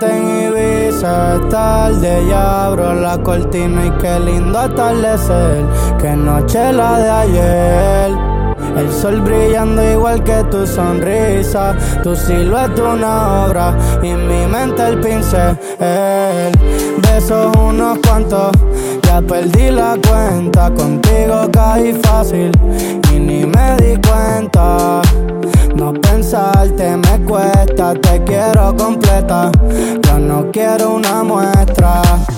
noche en Ibiza es tarde, ya abro la cortina y qué lindo atardecer. Qué noche la de ayer. El sol brillando igual que tu sonrisa. Tu silueta una obra y mi mente el pincel. Besos unos cuantos, ya perdí la cuenta. Contigo caí fácil y ni me di cuenta. No pensarte me cuesta, te quiero completa. Yo no quiero una muestra.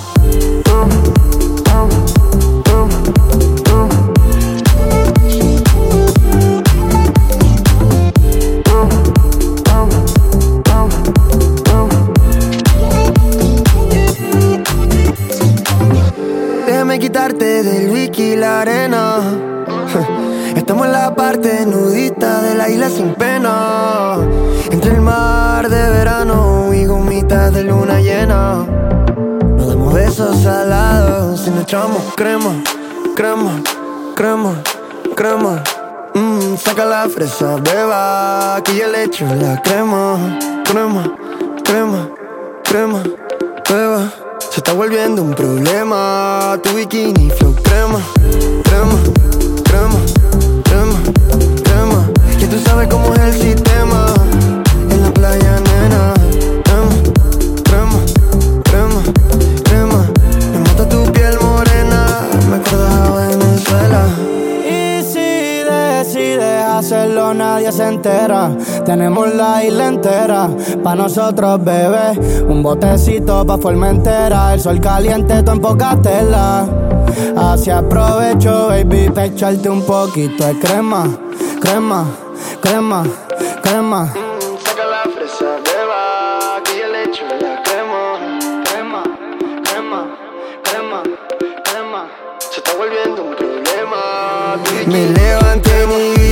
Déjame quitarte del whisky y la arena. Estamos en la parte nudista de la isla sin pena. Entre el mar de verano y gomitas de luna llena. Nos damos besos salados y nos echamos crema, crema, crema, crema. Saca la fresa, beba, que yo le echo la crema, crema, crema, crema, beba. Se está volviendo un problema. Tu bikini flow crema, crema, crema, crema, crema. Que tú sabes cómo es el sistema. En la playa, nena. Crema, crema, crema, crema. Me mata tu piel morena. Me acuerdas a Venezuela. Y si decides hacerlo nadie se entera. Tenemos la isla entera pa' nosotros, bebé. Un botecito pa' Formentera. El sol caliente, tú en poca tela. Así aprovecho, baby, pa' echarte un poquito de crema. Crema, crema, crema. Saca la fresa, beba, que yo le echo la crema. Crema, crema, crema, crema. Se está volviendo un problema. Me levanté en